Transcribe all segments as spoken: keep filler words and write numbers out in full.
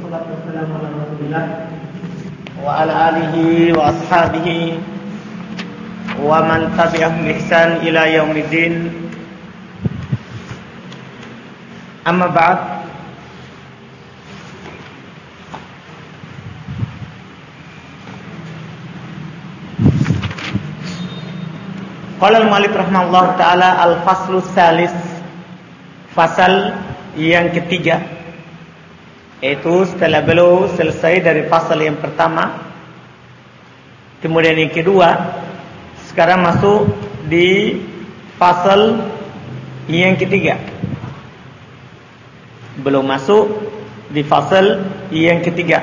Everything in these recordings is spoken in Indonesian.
wassalatu wassalamu ala Rasulillah wa ala alihi wa ashabihi wa man tabi'ahum bi ihsan ila yaumiddin. Amma ba'd. Qala al-mu'allif rahimahullah ta'ala al-faslu tsalis, fasal yang ketiga, yaitu setelah beliau selesai dari fasal yang pertama, kemudian yang kedua, sekarang masuk di fasal yang ketiga. Belum masuk di fasal yang ketiga.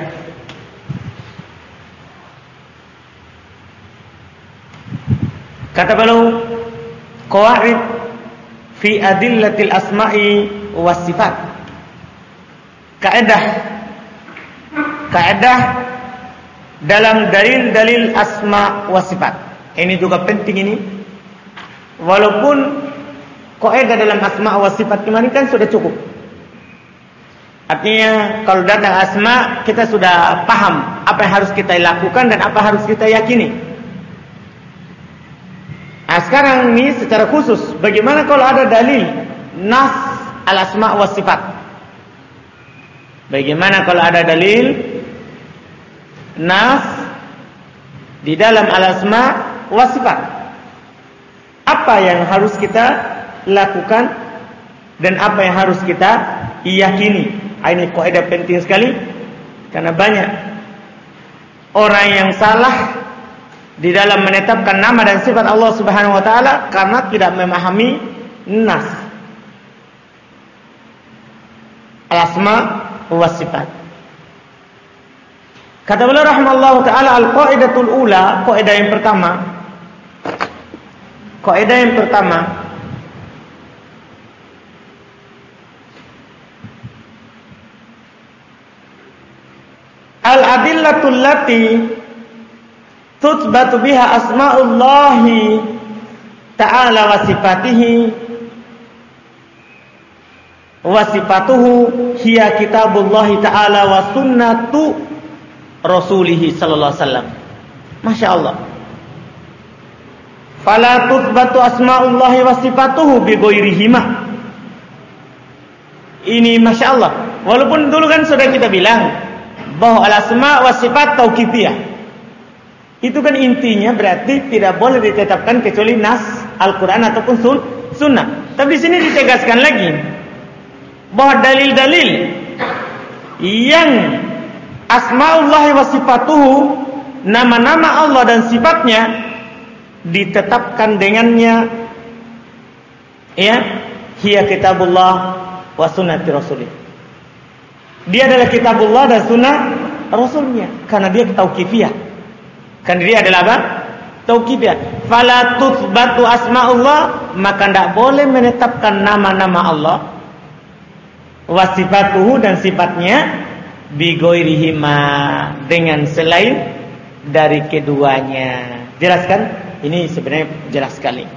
Kata beliau, qawaid fi adillatil asma'i was sifat. Kaidah kaidah dalam dalil-dalil asma wa sifat. Ini juga penting ini. Walaupun kaidah dalam asma wa sifat kemarin kan sudah cukup. Artinya kalau datang asma kita sudah paham apa yang harus kita lakukan dan apa harus kita yakini. Nah, sekarang ini secara khusus bagaimana kalau ada dalil nas al-asma wa sifat? Bagaimana kalau ada dalil nas di dalam al-asma wa sifat? Apa yang harus kita lakukan dan apa yang harus kita yakini? Ini kaidah penting sekali karena banyak orang yang salah di dalam menetapkan nama dan sifat Allah Subhanahu wa taala karena tidak memahami nas al-asma wa sifat. Kata beliau rahimallahu taala al-qaidatul ula, kaidah yang pertama. Kaidah yang pertama, al-adillatul lati tuthbatu biha asma'ullahi ta'ala wa sifatihi wa sifatuhu hiya kitabullahi ta'ala wa sunnatu rasulihi sallallahu alaihi wasallam. Masya Allah. Fala tuthbatu asma'ullahi wa sifatuhu bi ghairihima. Ini Masya Allah. Walaupun dulu kan sudah kita bilang bahwa al-asma' wa sifat tauqifiyah. Itu kan intinya berarti tidak boleh ditetapkan kecuali nas Al-Quran ataupun sun, sunnah. Tapi di sini ditegaskan lagi bahwa dalil-dalil yang asma'ullahi wa sifatuhu, nama-nama Allah dan sifatnya ditetapkan dengannya, ya, hiya kitabullah wa sunnati rasulih. Dia adalah kitabullah dan sunnah rasulnya karena dia tauqifiyah. Kan dia adalah apa? Tauqifiyah. Fala tuthbatu asma'ullah, maka tidak boleh menetapkan nama-nama Allah wa sifatuhu dan sifatnya bi ghairihima, dengan selain dari keduanya. Jelaskan? Ini sebenarnya jelas sekali.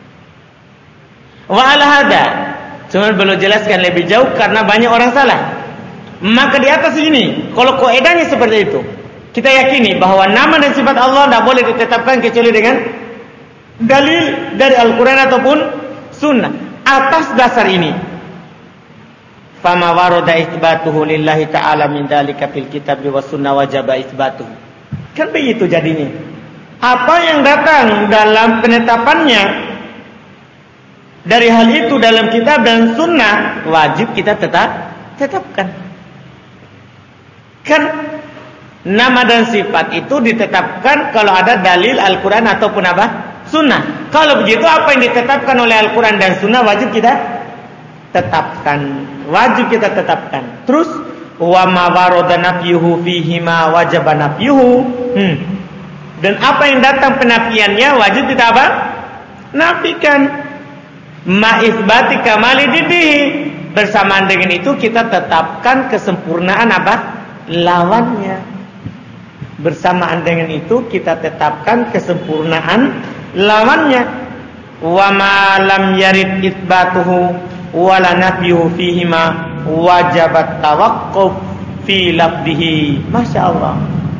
Wa ala hada, cuma belum jelaskan lebih jauh karena banyak orang salah. Maka di atas ini kalau kaidahnya seperti itu, kita yakini bahwa nama dan sifat Allah tidak boleh ditetapkan kecuali dengan dalil dari Al-Quran ataupun sunnah. Atas dasar ini, fama warada itsbatuhu lillahi ta'ala min dzalika fil kitabi was sunnah wajaba itsbatuhu. Kan begitu jadinya. Apa yang datang dalam penetapannya dari hal itu dalam kitab dan sunnah wajib kita tetap tetapkan. Kan nama dan sifat itu ditetapkan kalau ada dalil Al-Quran ataupun apa? Sunnah. Kalau begitu apa yang ditetapkan oleh Al-Quran dan sunnah wajib kita tetapkan. Wajib kita tetapkan. Terus wa ma warada nafyuhu fihi ma wajaba nafyuhu. Hmm. Dan apa yang datang penafiannya wajib kita apa? Nafikan. Ma isbati kamali didihi. Bersamaan dengan itu kita tetapkan kesempurnaan apa? Lawannya. Bersamaan dengan itu kita tetapkan kesempurnaan lawannya. Wa ma lam yarid itsbatuhu wa la nafyuhu fihi ma wajabat tawaqquf fi lafzihi. Masya Allah.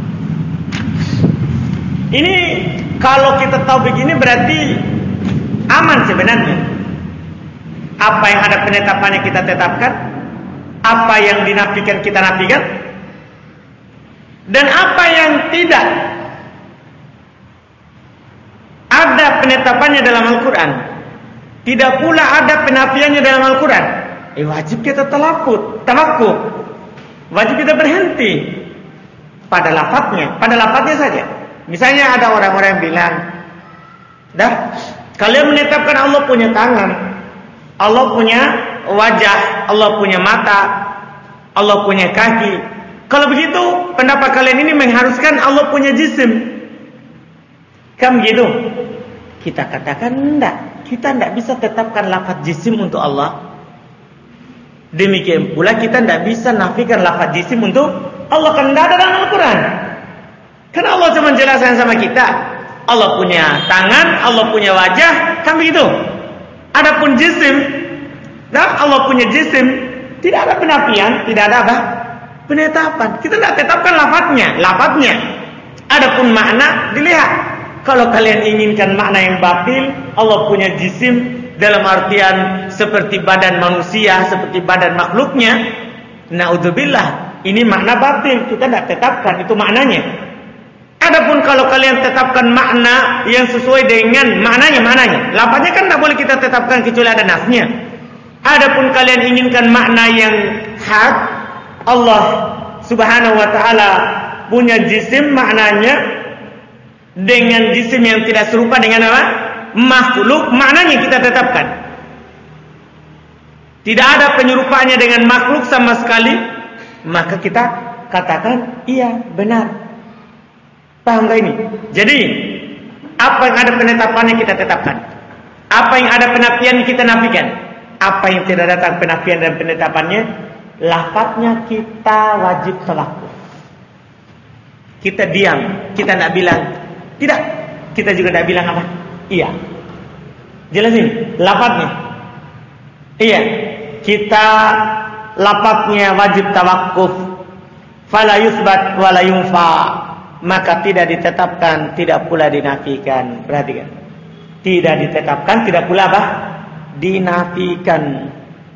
Ini kalau kita tahu begini berarti aman sebenarnya. Apa yang ada penetapannya kita tetapkan, apa yang dinafikan kita nafikan, dan apa yang tidak ada penetapannya dalam Al-Quran, tidak pula ada penafiannya dalam Al-Quran, eh, wajib kita talafut, tawakuf, wajib kita berhenti pada lafadznya, pada lafadznya saja. Misalnya ada orang-orang yang bilang, dah, kalian menetapkan Allah punya tangan, Allah punya wajah, Allah punya mata, Allah punya kaki. Kalau begitu, pendapat kalian ini mengharuskan Allah punya jisim. Kan begitu? Kita katakan enggak. Kita enggak bisa tetapkan lafaz jisim untuk Allah. Demikian pula kita enggak bisa nafikan lafaz jisim untuk Allah, kan enggak ada dalam Al-Quran. Kan Allah cuma jelaskan sama kita, Allah punya tangan, Allah punya wajah, kan begitu? Adapun jisim, nah Allah punya jisim, tidak ada penafian, tidak ada apa? Penetapan. Kita tidak tetapkan lafadznya, lafadznya. Adapun makna dilihat. Kalau kalian inginkan makna yang batil, Allah punya jisim dalam artian seperti badan manusia, seperti badan makhluknya, naudzubillah, ini makna batil, kita tidak tetapkan itu maknanya. Adapun kalau kalian tetapkan makna yang sesuai dengan maknanya, maknanya, lafadznya kan tidak boleh kita tetapkan kecuali ada nasnya. Adapun kalian inginkan makna yang hak, Allah Subhanahu wa taala punya jisim, maknanya dengan jisim yang tidak serupa dengan apa? Makhluk, maknanya kita tetapkan. Tidak ada penyerupaannya dengan makhluk sama sekali, maka kita katakan iya, benar. Paham gak ini? Jadi apa yang ada penetapannya kita tetapkan, apa yang ada penafian kita nafikan, apa yang tidak datang penafian dan penetapannya, lafadznya kita wajib talafuz. Kita diam, kita tidak bilang tidak, kita juga tidak bilang apa? Iya. Jelasin lafadznya. Iya. Kita lafadznya wajib tawakkuf. Fala yusbat wala yunfa. Maka tidak ditetapkan, tidak pula dinafikan. Perhatikan. Tidak ditetapkan, tidak pula apa? Dinafikan.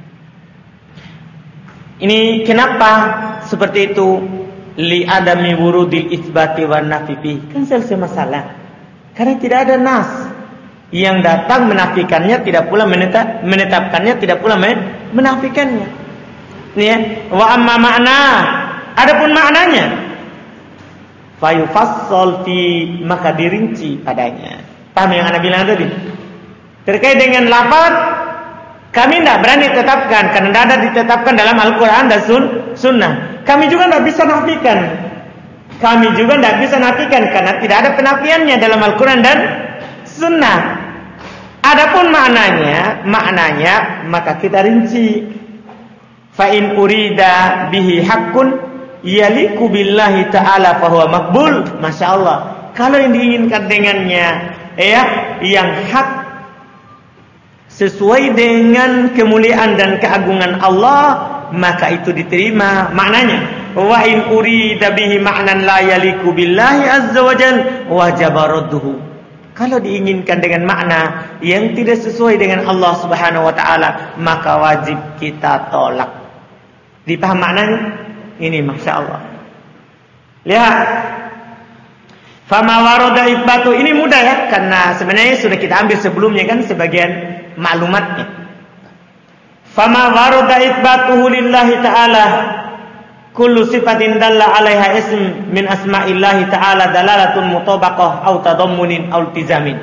Ini kenapa seperti itu? Li adami wurudil isbati wan nafi. Kan selesai masalah. Karena tidak ada nas yang datang menafikannya, tidak pula menetap, menetapkannya, tidak pula menafikannya. Ini ya. Wa amma makna. Adapun maknanya, fayufassal fi, maka dirinci padanya. Paham yang Anda bilang tadi? Terkait dengan lafaz, kami tidak berani tetapkan karena tidak ada ditetapkan dalam Al-Quran dan sun, Sunnah. Kami juga tidak bisa nafikan. Kami juga tidak bisa nafikan karena tidak ada penafiannya dalam Al-Quran dan Sunnah. Adapun maknanya, maknanya maka kita rinci. Fa in urida bihi haqqun yaliku billahi ta'ala fahuwa makbul. Masya Allah. Kalau yang diinginkan dengannya, ya, yang hak sesuai dengan kemuliaan dan keagungan Allah, maka itu diterima maknanya. Wa in urida bihi ma'nan la yaliku billahi azza wa jalla wajaba radduhu. Kalau diinginkan dengan makna yang tidak sesuai dengan Allah Subhanahu wa taala, maka wajib kita tolak. Dipaham maknanya? Ini Masya Allah. Lihat. Fama waroda ibatu. Ini mudah ya. Karena sebenarnya sudah kita ambil sebelumnya kan sebagian maklumatnya. Fama waroda ibatuhu lillahi ta'ala. Kullu sifatin dalla alaiha ism min asma'illahi ta'ala dalalatun mutabaqah au tadammunin au iltizamin.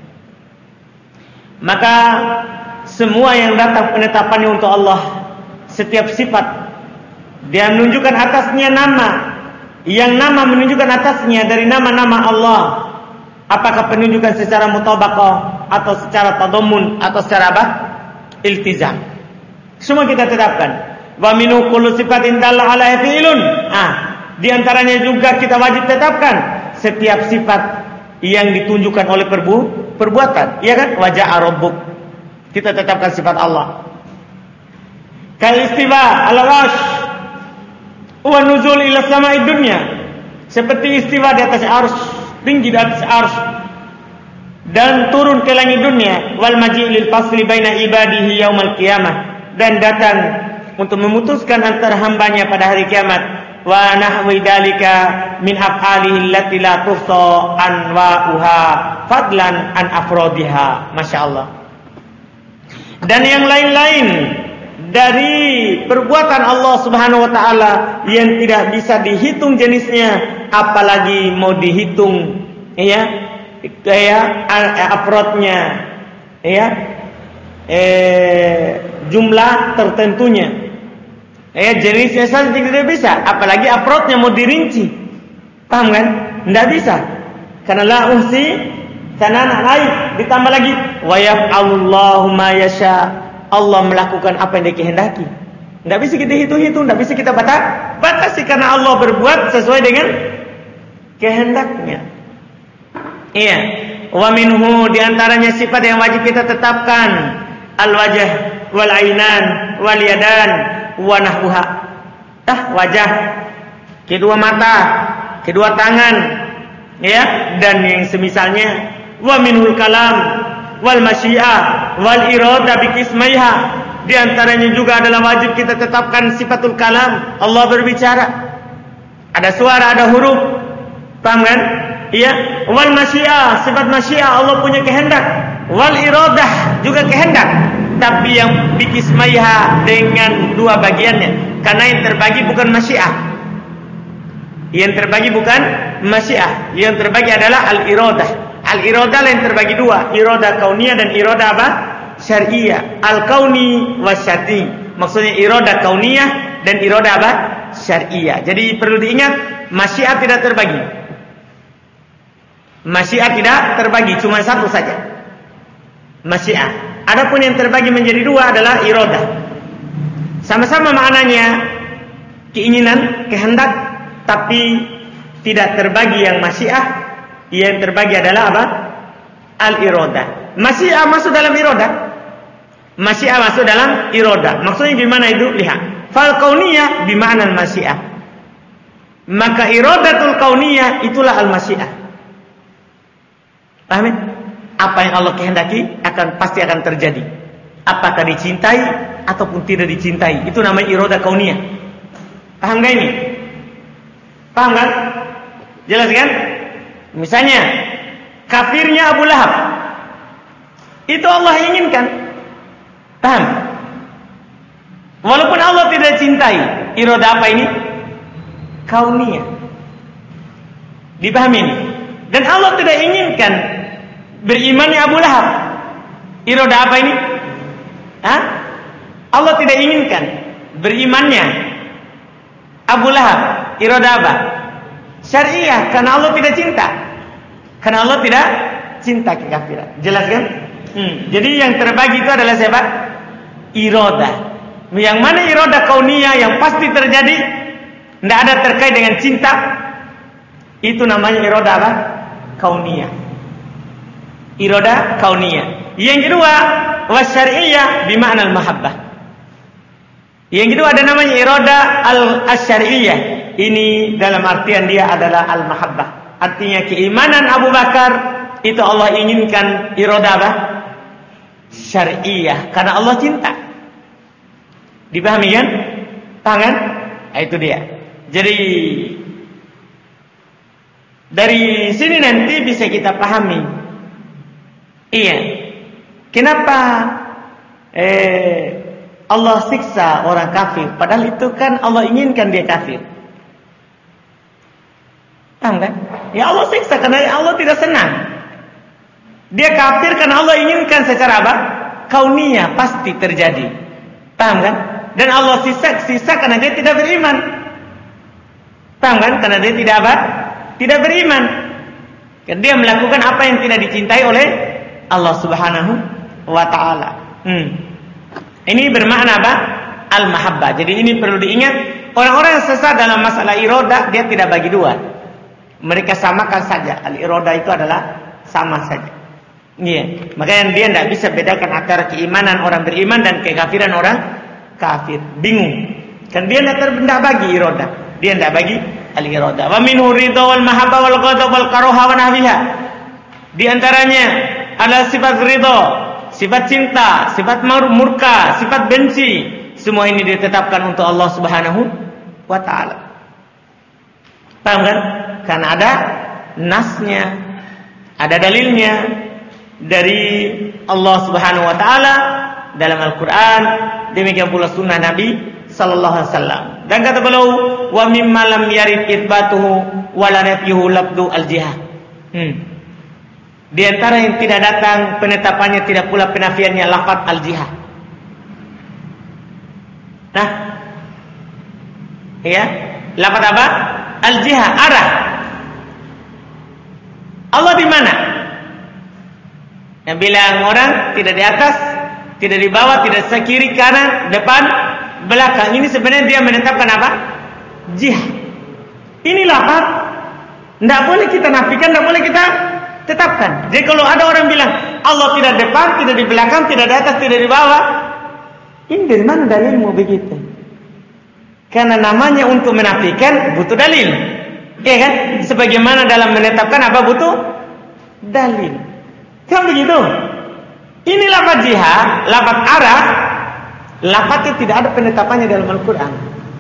Maka semua yang datang penetapannya untuk Allah, setiap sifat dia menunjukkan atasnya nama, yang nama menunjukkan atasnya dari nama-nama Allah. Apakah penunjukan secara mutabaqah atau secara tadammun atau secara apa? Iltizam. Semua kita tetapkan. Wa minhu kullu sifatin dalla alaihi fi'lun. Ah, di antaranya juga kita wajib tetapkan setiap sifat yang ditunjukkan oleh perbu perbuatan, iya kan? Wajah rabbuk. Kita tetapkan sifat Allah. Kal istiwa al-arsh. wa nuzul ila sama'id dunya, seperti istiwa di atas arsy, tinggi di atas arsy, dan turun ke langit dunia, wal maji' lil fasli baina ibadihi yaumal qiyamah, dan datang untuk memutuskan antara hambanya pada hari kiamat, wa nahwi dalika min af'alihi allati la tuhsa anwa'uha fadlan an afrodiha. Masya Allah. Dan yang lain-lain dari perbuatan Allah Subhanahu wa taala yang tidak bisa dihitung jenisnya, apalagi mau dihitung ya kayak afrodnya ya eh, jumlah tertentunya ya jenisnya saja tidak bisa, apalagi afrodnya mau dirinci. Paham kan? Tidak bisa, karena la uhsi sanana lain. Ditambah lagi wa yaf'alullahu ma yasha, Allah melakukan apa yang dikehendaki. Tidak bisa kita hitung-hitung, tidak bisa kita batas batasi, karena Allah berbuat sesuai dengan kehendaknya. Iya. Wa minhu, diantaranya sifat yang wajib kita tetapkan, al wajah wal ainan wal yadan wa nahwuha. Ah, wajah, kedua mata, kedua tangan, ya, dan yang semisalnya. Wa minhul kalam wal masyiah wal irada bikismaiha, di antaranya juga adalah wajib kita tetapkan sifatul kalam, Allah berbicara, ada suara, ada huruf. Paham kan? Iya. Wal masyiah, sifat masyiah, Allah punya kehendak. Wal iradah, juga kehendak, tapi yang bikismaiha, dengan dua bagiannya, karena yang terbagi bukan masyiah. Yang terbagi bukan masyiah, yang terbagi adalah al iradah. Al-iradah yang terbagi dua, iradah kauniyah dan iradah apa? Syar'iyah. Al-kauni wa syar'i. Maksudnya iradah kauniyah dan iradah apa? Syar'iyah. Jadi perlu diingat, masyiah tidak terbagi. Masyiah tidak terbagi, cuma satu saja. Masyiah. Adapun yang terbagi menjadi dua adalah iradah. Sama-sama maknanya keinginan, kehendak, tapi tidak terbagi yang masyiah. Yang terbagi adalah apa? Al-iradah. Masyiah masuk dalam iradah. Masyiah masuk dalam iradah. Maksudnya gimana itu? Lihat. Fal kauniyah bima'na al-masyiah. Maka iradatul kauniyah itulah al-masyiah. Paham? Apa yang Allah kehendaki akan pasti akan terjadi. Apakah dicintai ataupun tidak dicintai, itu namanya iradah kauniyah. Paham gak ini? Paham kan? Jelas kan? Misalnya kafirnya Abu Lahab, itu Allah inginkan. Paham? Walaupun Allah tidak cintai, iradah apa ini? Kauniyah. Dipahami ini? Dan Allah tidak inginkan berimannya Abu Lahab. Iradah apa ini? Hah? Allah tidak inginkan berimannya Abu Lahab. Iradah apa? Syariah, karena Allah tidak cinta. Karena Allah tidak cinta kekafiran. Jelas kan? Hmm. Jadi yang terbagi itu adalah siapa? Iradah. Yang mana iradah kauniyah yang pasti terjadi, tidak ada terkait dengan cinta, itu namanya iradah apa? Kauniyah. Iradah kauniyah. Yang kedua, wasyar'iyah bima'na al-mahabbah. Yang kedua ada namanya iradah al-asyar'iyah. Ini dalam artian dia adalah al-mahabbah. Artinya keimanan Abu Bakar itu Allah inginkan iradah apa? Syar'iyah, karena Allah cinta. Dipahami kan? Tangan? Nah, itu dia. Jadi dari sini nanti bisa kita pahami. Iya. Kenapa eh, Allah siksa orang kafir? Padahal itu kan Allah inginkan dia kafir. Paham kan? Ya Allah siksa karena Allah tidak senang. Dia kafir karena Allah inginkan secara apa? Kauniyah, pasti terjadi. Paham kan? Dan Allah sisa, sisa karena dia tidak beriman. Paham kan? Karena dia tidak apa? Tidak beriman. Karena dia melakukan apa yang tidak dicintai oleh Allah Subhanahu wa ta'ala. Hmm. Ini bermakna apa? Al-mahabbah. Jadi ini perlu diingat. Orang-orang yang sesat dalam masalah iradah, dia tidak bagi dua. Mereka samakan saja. Al-iradah itu adalah sama saja. Iya. Makanya dia tidak bisa bedakan antara keimanan orang beriman dan kekafiran orang kafir. Bingung. Kan dia tidak bagi iradah. Dia tidak bagi al-iradah. Wa minhu ridha wal mahabbah wal ghadab wal karaha wa nahwiha. Di antaranya adalah sifat ridha, sifat cinta, sifat murka, sifat benci. Semua ini ditetapkan untuk Allah Subhanahu wa taala. Paham kan? Karena ada nasnya, ada dalilnya dari Allah Subhanahu wa taala dalam Al-Qur'an, demikian pula sunnah Nabi sallallahu alaihi wasallam. Dan kata beliau, wa mimma lam yarid itsbatuhu wa la nafyuhu labdu al-jihad. Hmm. Di antara yang tidak datang penetapannya, tidak pula penafiannya, lafaz al-jihad. Nah, ya, lafaz apa? Al-jihad, arah. Allah di mana? Yang bilang orang tidak di atas, tidak di bawah, tidak di kiri, kanan, depan, belakang. Ini sebenarnya dia menetapkan apa? Jihad. Ini lafaz. Tidak boleh kita nafikan, tidak boleh kita tetapkan. Jadi kalau ada orang bilang Allah tidak depan, tidak di belakang, tidak di atas, tidak di bawah, ini dari mana dalilmu begitu? Karena namanya untuk menafikan butuh dalil, ya kan? Sebagaimana dalam menetapkan apa butuh dalil. Kan begitu? Ini lafaz jihad, lafaz arah, lafaznya tidak ada penetapannya dalam Al-Quran.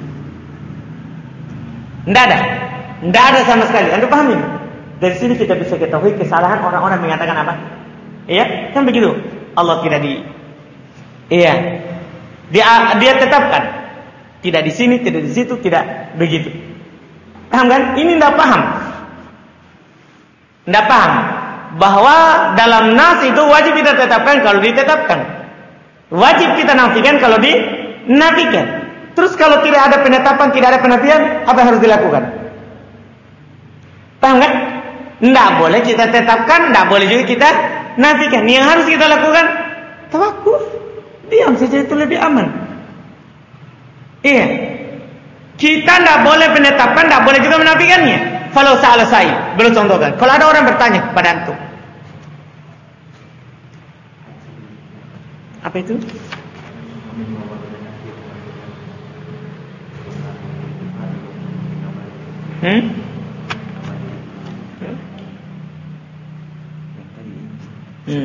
Tidak ada, tidak ada sama sekali. Anda pahami? Dari sini kita bisa ketahui kesalahan orang-orang mengatakan apa? Iya, kan begitu. Allah tidak di, iya, dia dia tetapkan, tidak di sini, tidak di situ, tidak begitu. Paham kan? Ini tidak paham, tidak paham bahwa dalam nas itu wajib kita tetapkan kalau ditetapkan, wajib kita nafikan kalau dinafikan. Terus kalau tidak ada penetapan, tidak ada penafian, apa yang harus dilakukan? Paham kan? Tidak boleh kita tetapkan, tidak boleh juga kita nafikan. Yang harus kita lakukan tawakuf, diam saja, itu lebih aman. Iya, kita tidak boleh penetapan, tidak boleh juga menafikannya. Kalau salah saya, belum contohkan. Kalau ada orang bertanya kepada antum, apa itu? Hmm? Hmm.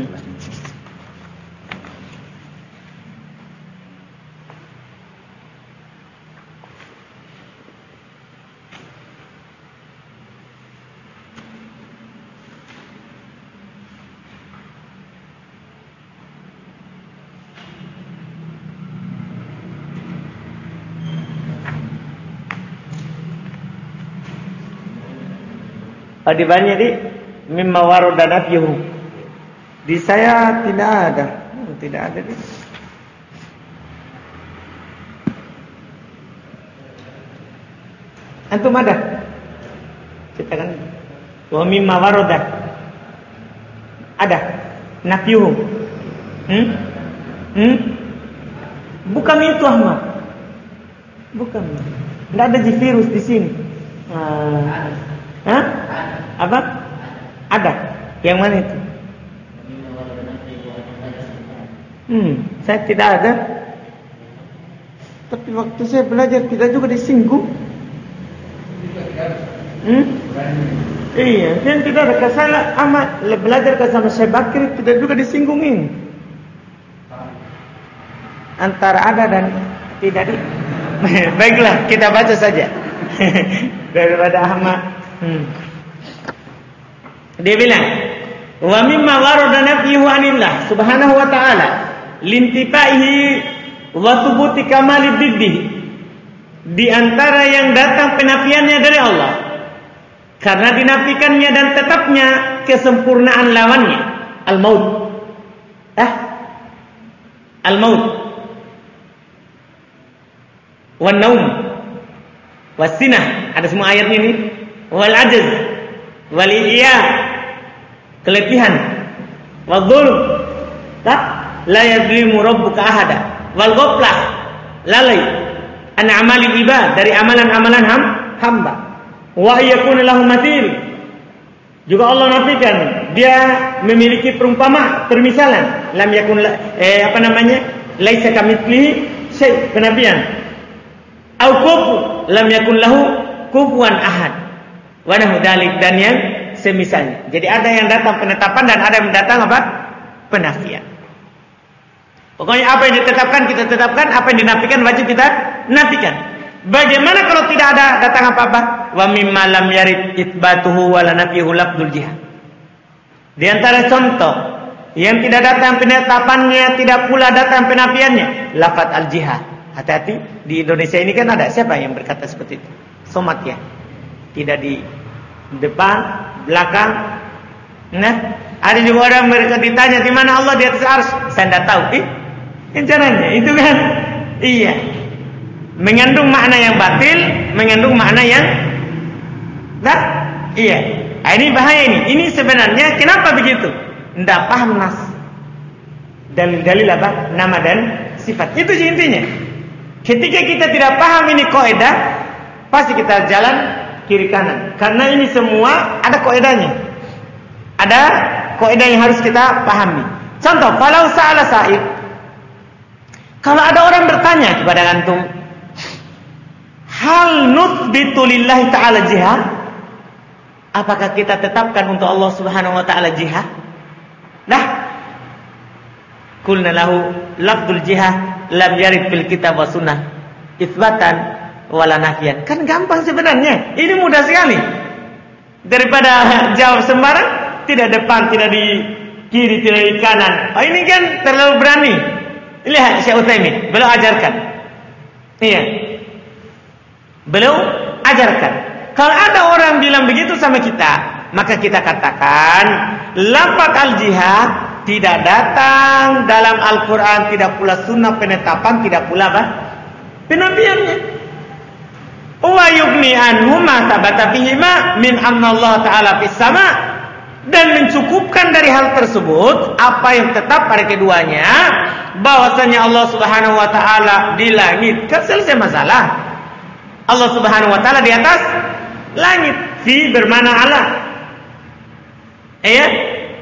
Oh, di banyak di mimma warada nafyuhu. Di saya tidak ada, tidak ada di. Antum ada? Kita kan wa mimma warada. Ada nafyuhu. Hmm? Hmm? Bukan itu Ahmad. Bukan. Tidak ada virus di sini. Ah. Hah? Apa? Ada. Yang mana itu? Hmm, saya tidak ada. Tapi waktu saya belajar kita juga disinggung. Hmm? Iya, dan tidak ada kesalahan. Amat belajar ke sama Syekh Bakri tidak juga disinggungin. Antara ada dan tidak. Baiklah, kita baca saja. Daripada Ahmad. Hmm. Dia bilang, wa mimma warada nafyuhu anillah subhanahu wa ta'ala lintifaihi wa thubuti kamali diddi. Di antara yang datang penafiannya dari Allah karena dinafikannya dan tetapnya kesempurnaan lawannya, al-maut. Eh? Al-maut. Wan naum. Wasinah, ada semua ayatnya ini. Wal ajz, wal iya, keletihan, wal dzulm, tak la yadlimu rabbuka ahada, wal ghaflah, lalai, an amali ibad, dari amalan-amalan ham, hamba, wa yakun lahu mathil. Juga Allah nafikan dia memiliki perumpama, permisalan, lam yakun eh, apa namanya? Laisa kamitslihi syai', penafian. Au kufu, lam yakun lahu kufuwan ahad, wa nahu dzalik, dan yang semisalnya. Jadi ada yang datang penetapan dan ada yang datang apa? Penafian. Pokoknya apa yang ditetapkan kita tetapkan, apa yang dinafikan wajib kita nafikan. Bagaimana kalau tidak ada datang apa-apa? Wa mimma lam yarid itsbatuhu wa la nafyuhu lafdzul jihad. Di antara contoh yang tidak datang penetapannya, tidak pula datang penafiannya, lafaz al-jihad. Hati-hati, di Indonesia ini kan ada siapa yang berkata seperti itu? Somad ya. Tidak di depan, belakang. Nah, ada juga orang mereka ditanya di mana Allah di atas arsy. Saya tidak tahu. Eh, yang caranya itu kan, iya, mengandung makna yang batil, mengandung makna yang, dah, iya. Nah, ini bahaya ini. Ini sebenarnya kenapa begitu? Tidak paham nas. Dalil-dalil apa? Nama dan sifat. Itu sih intinya. Ketika kita tidak paham ini kaidah, pasti kita jalan kiri kanan. Karena ini semua ada kaidahnya. Ada kaidah yang harus kita pahami. Contoh, kalau sa'ala sa'id, kalau ada orang bertanya kepada antum, hal nuthbitu lillahi ta'ala jihad? Apakah kita tetapkan untuk Allah Subhanahu wa taala jihad? Nah, qulna lahu lafdzul jihad lam yarid fil kitab wa sunnah itsbatan wala nafyan. Kan gampang sebenarnya. Ini mudah sekali. Daripada jawab sembarang, tidak depan, tidak di kiri, tidak di kanan. Oh, ini kan terlalu berani. Lihat Syekh Utsaimin, beliau ajarkan. Iya. Beliau ajarkan. Kalau ada orang bilang begitu sama kita, maka kita katakan lafaz al-jihad tidak datang dalam Al-Quran, tidak pula sunnah penetapan, tidak pula apa? Penafiannya. Wa yughni anhu ma thabata fihi ma min anna Allah Ta'ala fis sama', dan mencukupkan dari hal tersebut apa yang tetap pada keduanya, bahwasanya Allah Subhanahu wa taala di langit. Kan selesai masalah. Allah Subhanahu wa taala di atas langit. Fi bermana ala. Ya.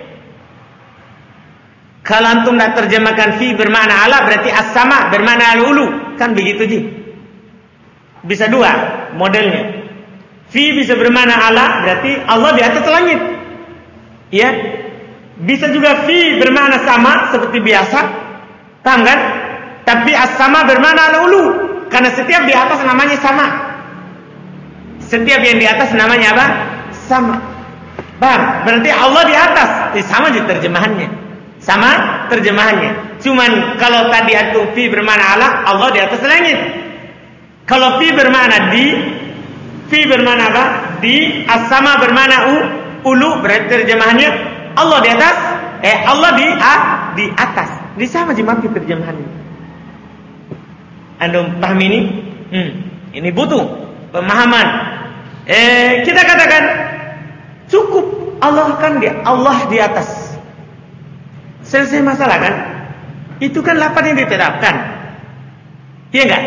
Kalau antum nak terjemahkan fi bermakna ala, berarti as-sama bermakna al-ulu. Kan begitu ji. Bisa dua modelnya. Fi bisa bermakna ala, berarti Allah di atas langit. Ya. Bisa juga fi bermakna sama seperti biasa. Paham kan? Tapi as-sama bermakna al-ulu. Karena setiap di atas namanya sama. Setiap yang di atas namanya apa? Sama. Paham? Berarti Allah di atas. Eh, sama di terjemahannya. Sama terjemahannya. Cuman kalau tadi antum fi bermakna ala, Allah di atas langit. Kalau fi bermakna di, fi bermakna apa? Di, as-sama bermakna u, ulu, berarti terjemahannya Allah di atas, eh Allah di a, di atas. Di sama jemaah terjemahannya. Antum paham ini? Hmm, ini butuh pemahaman. Eh kita katakan cukup Allah kan dia, Allah di atas. Selesai masalah kan? Itu kan lafaz yang ditetapkan. Iya enggak?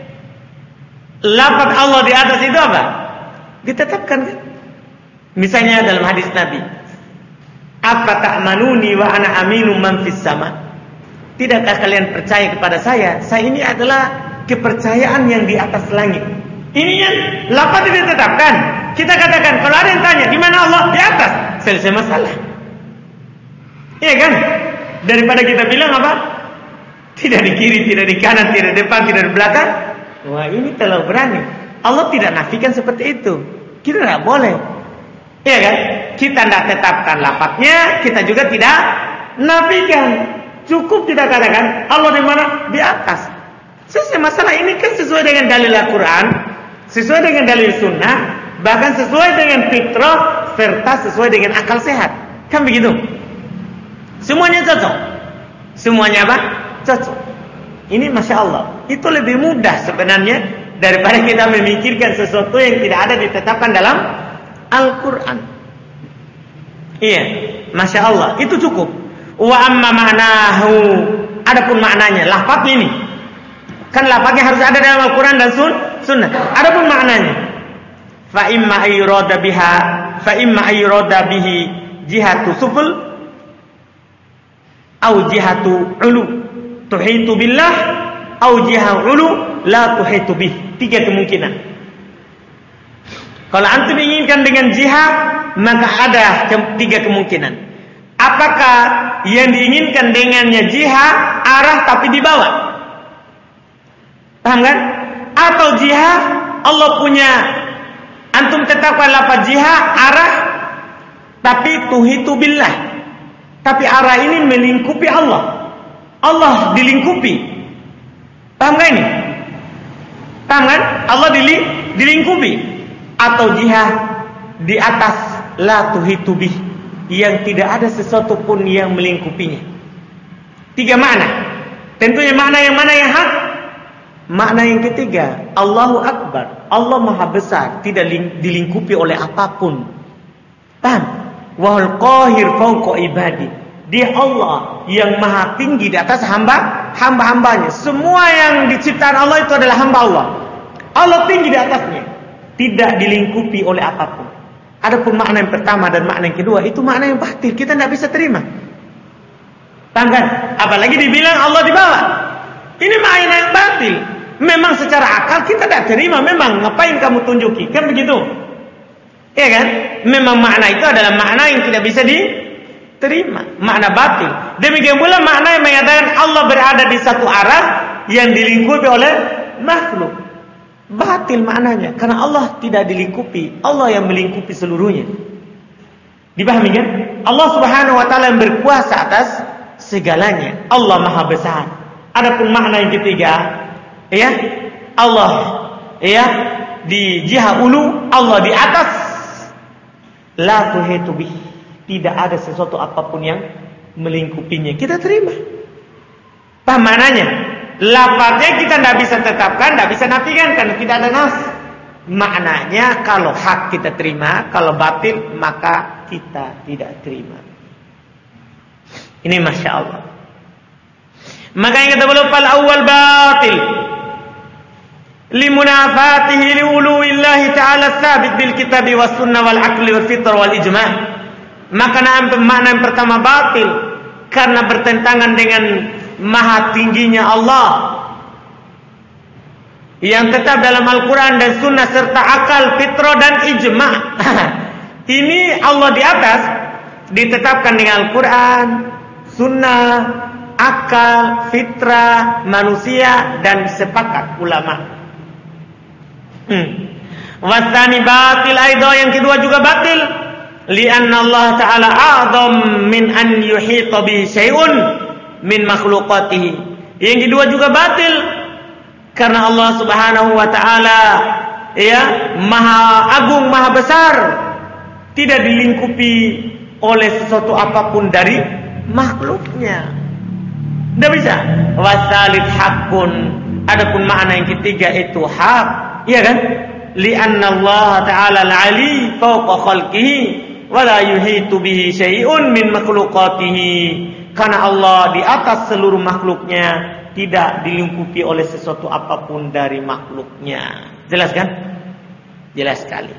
Lafaz Allah di atas itu apa? Ditetapkan kan? Misalnya dalam hadis Nabi, apa ta'manuni wa ana aminu man fis sama? Tidakkah kalian percaya kepada saya? Saya ini adalah kepercayaan yang di atas langit. Ini yang lafaz yang ditetapkan. Kita katakan kalau ada yang tanya, di mana Allah? Di atas. Selesai masalah. Iya kan? Daripada kita bilang apa? Tidak di kiri, tidak di kanan, tidak di depan, tidak di belakang. Wah, ini terlalu berani. Allah tidak nafikan seperti itu. Kita tidak boleh. Iya kan? Kita tidak tetapkan lafaznya, kita juga tidak nafikan. Cukup kita katakan Allah di mana? Di atas. Selesai masalah. Ini kan sesuai dengan dalil Al-Quran, sesuai dengan dalil Sunnah, bahkan sesuai dengan fitrah, serta sesuai dengan akal sehat. Kan begitu? Semuanya cocok. Semuanya apa? Cocok. Ini Masya Allah. Itu lebih mudah sebenarnya daripada kita memikirkan sesuatu yang tidak ada ditetapkan dalam Al-Quran. Iya, Masya Allah. Itu cukup. Wa amma ma'nahu, adapun maknanya, lafaz ini kan lafaznya harus ada dalam Al-Quran dan sun, Sunnah. Adapun maknanya, fa imma ayyurada biha, fa imma ayyurada bihi jihatu suful, au jihatu ulu tuhitu billah, au jihatu ulu la tuhitu bih. Tiga kemungkinan. Kalau antum inginkan dengan jihad, maka ada tiga kemungkinan. Apakah yang diinginkan dengannya jihad arah tapi dibawa? Paham kan? Atau jihad Allah punya, antum tetapkan lafaz jihad arah tapi tuhitu billah. Tapi arah ini melingkupi Allah. Allah dilingkupi. Paham gak ini? Paham kan? Allah diling, dilingkupi. Atau jihad di atas la tuhitu bih, yang tidak ada sesuatu pun yang melingkupinya. Tiga makna. Tentunya makna yang mana yang hak? Makna yang ketiga, Allahu Akbar, Allah Maha Besar, tidak dilingkupi oleh apapun. Paham? Wahul qahir fauqa ibadi, dia Allah yang maha tinggi di atas hamba hamba-hambanya. Semua yang diciptakan Allah itu adalah hamba Allah. Allah tinggi di atasnya, tidak dilingkupi oleh apapun. Adapun makna yang pertama dan makna yang kedua, itu makna yang batil, kita tidak bisa terima. Paham kan? Apalagi dibilang Allah di bawah. Ini makna yang batil. Memang secara akal kita tidak terima. Memang ngapain kamu tunjuki? Kan begitu? Iya kan? Memang makna itu adalah makna yang tidak bisa diterima, makna batil. Demikian pula makna yang mengatakan Allah berada di satu arah yang dilingkupi oleh makhluk. Batil maknanya, karena Allah tidak dilingkupi, Allah yang melingkupi seluruhnya. Dipahami kan? Allah Subhanahu wa taala yang berkuasa atas segalanya. Allah Maha Besar. Adapun makna yang ketiga, ya, Allah ya di jihad ulu, Allah di atas. La tuhitu bih, tidak ada sesuatu apapun yang melingkupinya. Kita terima. Paham maknanya? Lafaznya kita tidak bisa tetapkan, tidak bisa nafikan karena tidak ada nas. Maknanya kalau hak kita terima, kalau batil maka kita tidak terima. Ini masya Allah. Makanya kita boleh fal awal batil limunafatihi liuluwillahi ta'ala tsabit bil kitabi was sunnah wal aqli wal fitra wal ijma'. Maka makna yang pertama batil karena bertentangan dengan maha tingginya Allah yang tetap dalam Al-Quran dan sunnah serta akal, fitrah dan ijma'. Ini Allah di atas ditetapkan dengan Al-Quran, sunnah, akal, fitrah, manusia dan sepakat ulama. Hmm. Wasani batil aido, yang kedua juga batil. Lianna Allah Ta'ala a'zam min an yuhita bi syai'un min makhluqatihi. Yang kedua juga batil karena Allah Subhanahu wa taala ya maha agung, maha besar, tidak dilingkupi oleh sesuatu apapun dari makhluknya. Tidak bisa. Wasalit hakun. Adapun makna yang ketiga itu hak. Iya kan? Li'anna Allah Ta'ala al-'ali fawqa khalqihi wa la yuhitu bihi syai'un min makhluqatihi. Karena Allah di atas seluruh makhluknya, tidak dilingkupi oleh sesuatu apapun dari makhluknya. Jelas kan? Jelas sekali.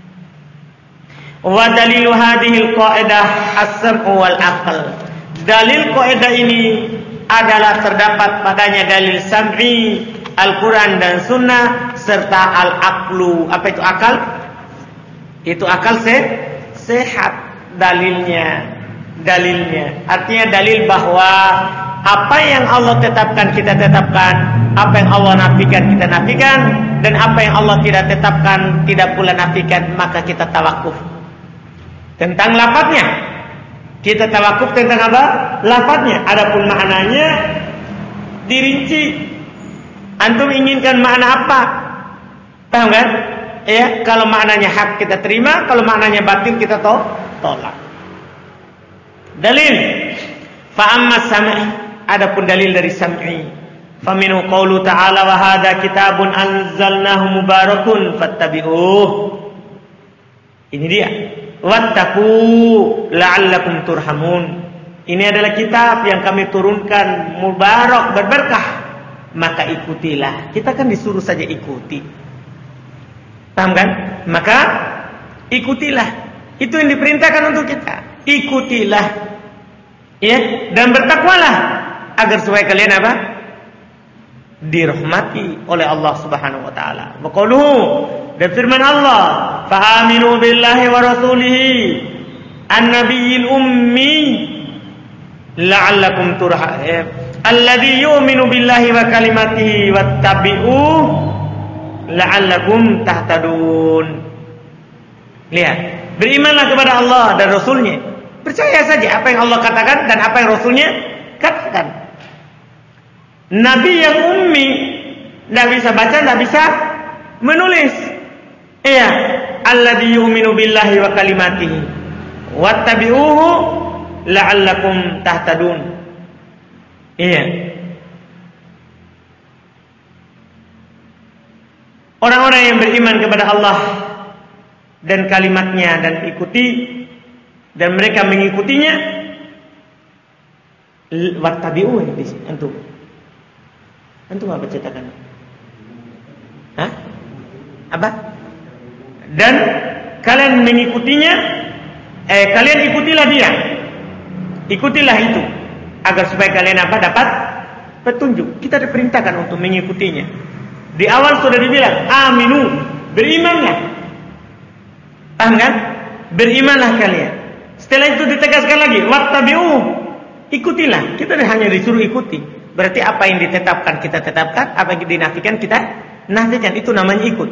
Wa dalilu hadhihi al-qa'idah as-sam'u wal aql. Dalil kaidah ini adalah terdapat padanya dalil sam'i, Al-Quran dan Sunnah serta al-aqlu. Apa itu akal? Itu akal se sehat dalilnya. Dalilnya artinya dalil bahwa apa yang Allah tetapkan kita tetapkan, apa yang Allah nafikan kita nafikan, dan apa yang Allah tidak tetapkan tidak pula nafikan, maka kita tawakuf. Tentang lafadznya kita tawakuf tentang apa? Lafadznya. Adapun maknanya dirinci. Antum inginkan makna apa? Paham kan? Ya, kalau maknanya hak kita terima, kalau maknanya batil kita to tolak. Dalil. Fa amma sam'i, adapun dalil dari sam'i. Fa minhu qaulu ta'ala wa hadza kitabun anzalnahu mubarakun fattabi'uh. Ini dia. Wattaqu la'allakum turhamun. Ini adalah kitab yang kami turunkan mubarak, berberkah, maka ikutilah. Kita kan disuruh saja ikuti. Paham kan? Maka ikutilah. Itu yang diperintahkan untuk kita. Ikutilah. Ya, dan bertakwalah agar supaya kalian apa? Dirahmati oleh Allah Subhanahu wa taala. Wa qauluhu dan firman Allah, "Fa'aminu billahi wa rasulihi an-nabiyil ummi la'allakum turhamun alladzi yu'minu billahi wa kalimatihi wattabi'uhu la'allakum tahtadun." Lihat, berimanlah kepada Allah dan Rasulnya. Percaya saja apa yang Allah katakan dan apa yang Rasulnya katakan. Nabi yang ummi, tidak bisa baca, tidak bisa menulis. Iya, alladzi yu'minu billahi wa kalimatihi wattabi'uhu la'allakum tahtadun. Iya. Orang-orang yang beriman kepada Allah dan kalimatnya dan ikuti dan mereka mengikutinya, wattabi'uhu di sini antum. Antum apa cetakan? Hah? Apa? Dan kalian mengikutinya, eh kalian ikutilah dia. Ikutilah itu agar supaya kalian apa? Dapat petunjuk. Kita diperintahkan untuk mengikutinya. Di awal sudah dibilang, aminu, berimanlah. Paham kan? Berimanlah kalian. Setelah itu ditegaskan lagi, wattabi'u, ikutilah. Kita hanya disuruh ikuti. Berarti apa yang ditetapkan kita tetapkan, apa yang dinafikan kita nafikan. Itu namanya ikut.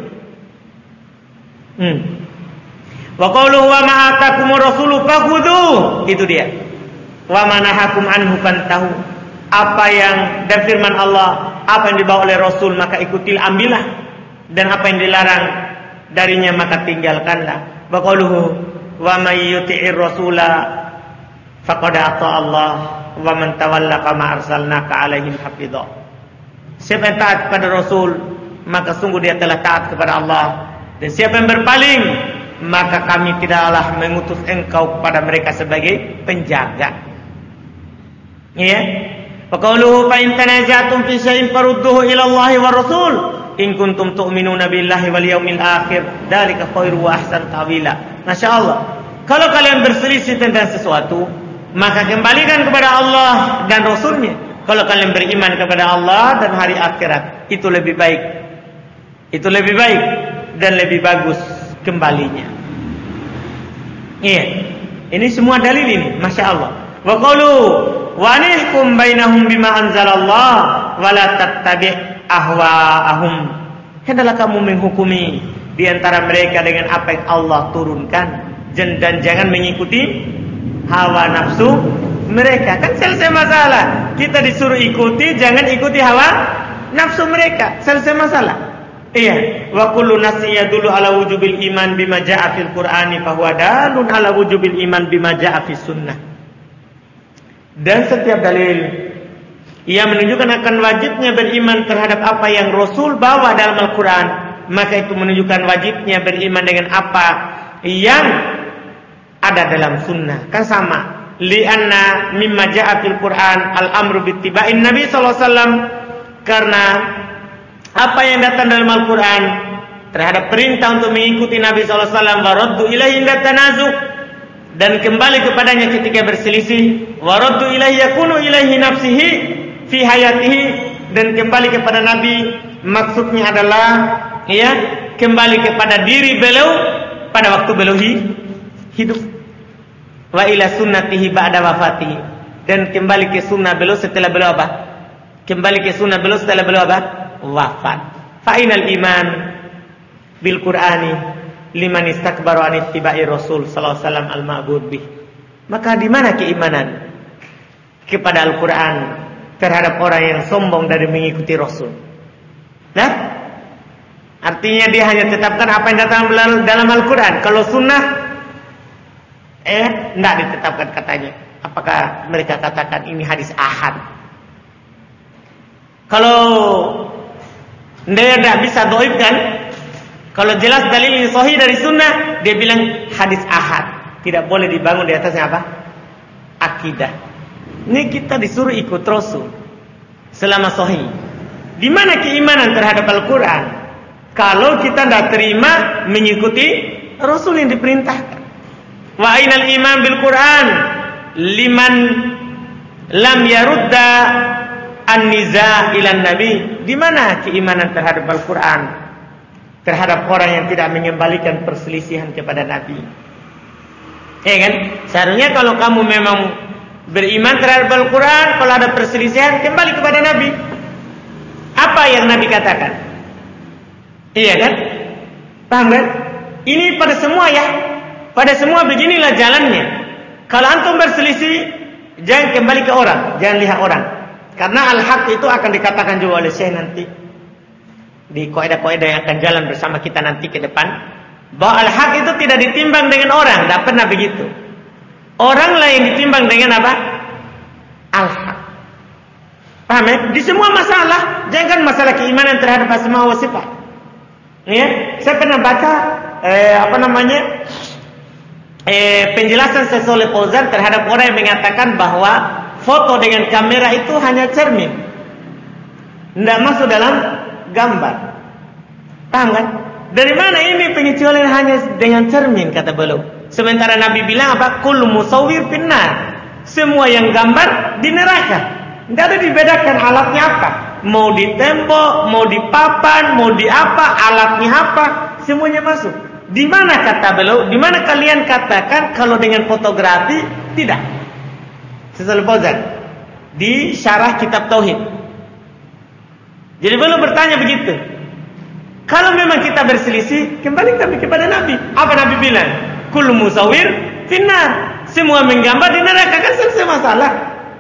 Hmm. Wa qawluhu wa ma atakumur rasulu fakhudhu. Itu dia. Wa manahakum anhu fantahu. Apa yang dan firman Allah, apa yang dibawa oleh Rasul maka ikutilah, ambillah. Dan apa yang dilarang darinya maka tinggalkanlah. Wa qawluhu wa may yuti'ir rasula faqad ata'a Allah wa man tawalla kama arsalnaka alaihim hafidha. Siapa yang taat kepada Rasul maka sungguh dia telah taat kepada Allah, dan siapa yang berpaling maka kami tidaklah mengutus engkau kepada mereka sebagai penjaga. Ya. Wa qawluhu fa in tanaza'tum fi syai'in farudduhu ila Allahi wa Rasul in kuntum tu'minuna billahi wal yawmil akhir dzalika khairu wa ahsan ta'wila. Masyaallah. Kalau kalian berselisih tentang sesuatu, maka kembalikan kepada Allah dan Rasulnya. Kalau kalian beriman kepada Allah dan hari akhirat, itu lebih baik. Itu lebih baik dan lebih bagus kembalinya. Iya. Ini semua dalil ini, Masya Allah. Wa qalu wa anihkum bainahum bima anzalallah wa la tattabi' ahwa'ahum. Hendaklah kamu menghukumi di antara mereka dengan apa yang Allah turunkan, dan jangan mengikuti hawa nafsu mereka. Kan selesai masalah. Kita disuruh ikuti, jangan ikuti hawa nafsu mereka. Selesai masalah. Iya. Wa kullu nasi yadullu ala wujubil iman bima ja'a fil Qur'ani fa huwa dalun ala wujubil iman bima ja'a fis sunnah. Dan setiap dalil yang menunjukkan akan wajibnya beriman terhadap apa yang Rasul bawa dalam Al-Quran, maka itu menunjukkan wajibnya beriman dengan apa yang ada dalam sunnah. Kan sama. Lianna mimma ja'a fil Quran al-amru bittiba'in Nabi sallallahu alaihi wasallam. Karena apa yang datang dalam Al-Quran terhadap perintah untuk mengikuti Nabi sallallahu alaihi wasallam, waraddu ilaihi inda tanazuq, dan kembali kepadanya ketika berselisih, waraddu ilaihi yakunu ilaihi nafsihi fi hayatihi, dan kembali kepada Nabi maksudnya adalah ya kembali kepada diri beliau pada waktu beliau hidup. Wa ila sunnatihi ba'da wafatihi, dan kembali ke sunnah beliau setelah beliau apa? Kembali ke sunnah beliau setelah beliau apa? Wafat. Fa inal iman bil Qur'ani liman istakbara an ittiba'i Rasul sallallahu alaihi wasallam al-ma'bud bih. Maka di mana keimanan kepada Al-Qur'an terhadap orang yang sombong dari mengikuti Rasul? Nah, artinya dia hanya tetapkan apa yang datang dalam Al-Quran. Kalau sunnah, eh, tidak ditetapkan katanya. Apakah mereka katakan ini hadis ahad? Kalau dia tidak bisa doib kan? Kalau jelas dalil ini sahih dari sunnah, dia bilang hadis ahad. Tidak boleh dibangun di atasnya apa? Akidah. Ini kita disuruh ikut Rasul selama sahih. Di mana keimanan terhadap Al-Quran kalau kita tidak terima mengikuti Rasul yang diperintahkan? Wa ainal iman bil Quran liman lam yarudda an-niza' ila nabi. Di mana keimanan terhadap Al-Quran terhadap orang yang tidak mengembalikan perselisihan kepada Nabi. Ya kan? Seharusnya kalau kamu memang beriman terhadap Al-Quran, kalau ada perselisihan, kembali kepada Nabi. Apa yang Nabi katakan? Iya kan? Paham kan? Ini pada semua ya. Pada semua beginilah jalannya. Kalau antum berselisih, jangan kembali ke orang, jangan lihat orang. Karena al-haq itu akan dikatakan juga oleh Syekh nanti di kaidah-kaidah yang akan jalan bersama kita nanti ke depan, bahwa al-haq itu tidak ditimbang dengan orang, tidak pernah begitu. Orang lain ditimbang dengan apa? Al-haq. Paham ya? Di semua masalah, jangan masalah keimanan terhadap asma wa sifat. Ya, saya pernah baca eh, apa namanya? Eh, penjelasan Syekh Shalih Fauzan terhadap orang yang mengatakan bahwa foto dengan kamera itu hanya cermin, tidak masuk dalam gambar. Paham kan? Dari mana ini pengecualian hanya dengan cermin, kata beliau? Sementara Nabi bilang apa? Kullu musawwir finnar. Semua yang gambar di neraka. Tidak ada dibedakan alatnya apa. Mau di tembok, mau di papan, mau di apa, alatnya apa, semuanya masuk. Di mana kata beliau? Di mana kalian katakan kalau dengan fotografi tidak? Syekh Fauzan di syarah kitab Tauhid. Jadi beliau bertanya begitu. Kalau memang kita berselisih, kembali kami kepada Nabi. Apa Nabi bilang? Kullu musawwir finnar. Semua menggambar di neraka, kan selesai masalah.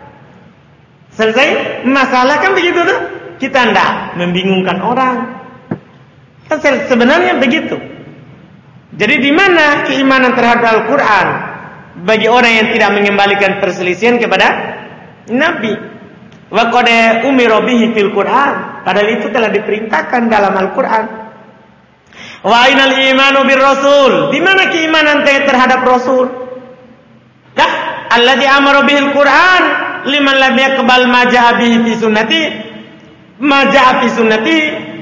Selesai masalah kan begitu tuh. Kita tidak membingungkan orang. Kan sebenarnya begitu. Jadi di mana keimanan terhadap Al-Quran bagi orang yang tidak mengembalikan perselisihan kepada Nabi? Wa qad umira bihi fil Quran. Padahal itu telah diperintahkan dalam Al-Quran. Wa ainal imanu bir rasul. Di mana keimanan terhadap Rasul? Dah, alladzi amara bihil Quran liman lam yaqbal ma jaa bihi fi sunnati ma jaa fi sunnati.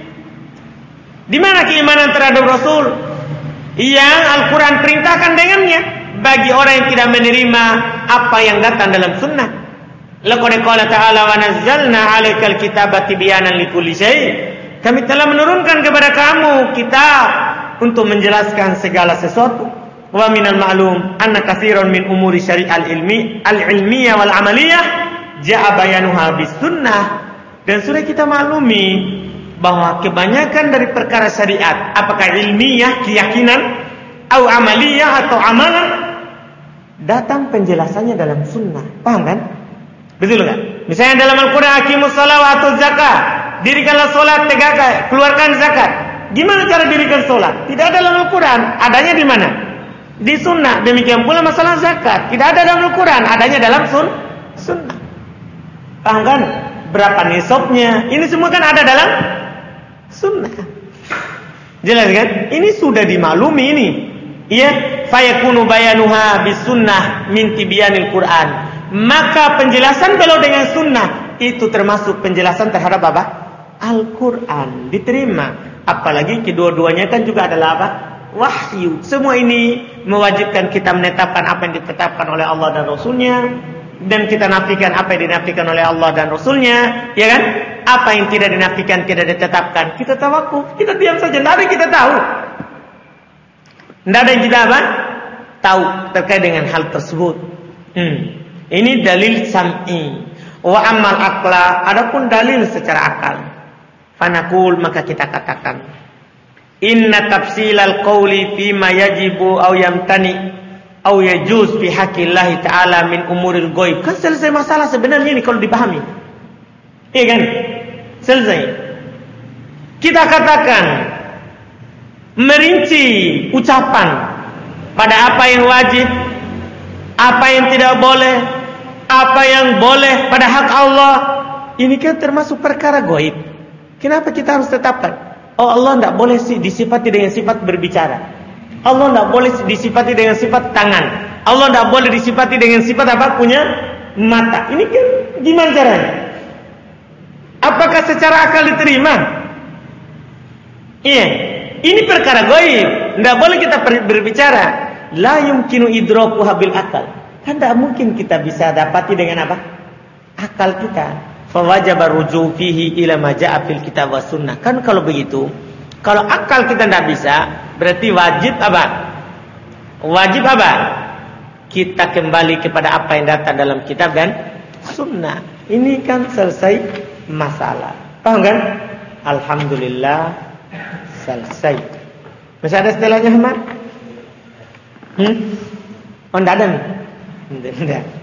Di mana keimanan terhadap Rasul yang Al-Quran perintahkan dengannya bagi orang yang tidak menerima apa yang datang dalam sunnah? Laqad qala ta'ala wa nazzalna 'alaikal kitaba tibyanan likulli syai'. Kami telah menurunkan kepada kamu kitab untuk menjelaskan segala sesuatu. Wa minal ma'lum anna katsiran min umuri syari'al ilmi al-ilmiyah wal 'amaliyah ja'a bayanuha bis sunnah. Dan sudah kita maklumi bahwa kebanyakan dari perkara syariat, apakah ilmiah, keyakinan, atau amaliyah atau amalan, datang penjelasannya dalam sunnah. Paham kan? Betul kan? Misalnya dalam Al-Quran, aqimus shalah wa atuz zakat, dirikanlah solat, tegakkan, keluarkan zakat. Gimana cara dirikan solat? Tidak ada dalam Al-Quran. Adanya di mana? Di sunnah. Demikian pula masalah zakat. Tidak ada dalam Al-Quran. Adanya dalam sun sunnah. Paham kan? Berapa nisabnya? Ini semua kan ada dalam sunnah. Jelas kan? Ini sudah dimaklumi ini. Iya, fayakunu bayanuha bis sunnah min tibyanil Quran. Maka penjelasan beliau dengan sunnah itu termasuk penjelasan terhadap apa? Al-Quran. Diterima. Apalagi kedua-duanya kan juga adalah apa? Wahyu. Semua ini mewajibkan kita menetapkan apa yang ditetapkan oleh Allah dan Rasulnya, dan kita nafikan apa yang dinafikan oleh Allah dan Rasulnya, ya kan? Apa yang tidak dinafikan, tidak ditetapkan, kita tawakuf, kita diam saja. Tidak ada yang kita tahu. Tidak ada yang kita apa? Tahu terkait dengan hal tersebut. Hmm. Ini dalil sam'i. Wa amal akla. Adapun dalil secara akal. Fanaqul, maka kita katakan, inna tafsilal qawli fima yajibu aw yamtani aw yajuz fi haqqillahi ta'ala min umuril ghaib. Kan selesai masalah sebenarnya ini kalau dipahami. Iya kan? Selesai. Kita katakan merinci ucapan pada apa yang wajib, apa yang tidak boleh, apa yang boleh pada hak Allah. Ini kan termasuk perkara gaib. Kenapa kita harus tetapkan? Oh, Allah tidak boleh disifati dengan sifat berbicara. Allah tidak boleh disifati dengan sifat tangan. Allah tidak boleh disifati dengan sifat apa? Punya mata. Ini kan gimana caranya? Apakah secara akal diterima? Iya. Ini perkara gaib. Tidak boleh kita berbicara. La yumkinu idrakuha bil akal. Kan tidak mungkin kita bisa dapati dengan apa? Akal kita. Fawajaba ruju' fihi ila ma ja'a fil kitab was sunnah. Kan kalau begitu, Kalau akal kita tidak bisa, berarti wajib apa? Wajib apa? Kita kembali kepada apa yang datang dalam kitab dan sunnah. Ini kan selesai masalah. Paham kan? Alhamdulillah selesai. Masih ada setelahnya, Ahmad? Hmm? Oh, tidak ada nih. Tidak.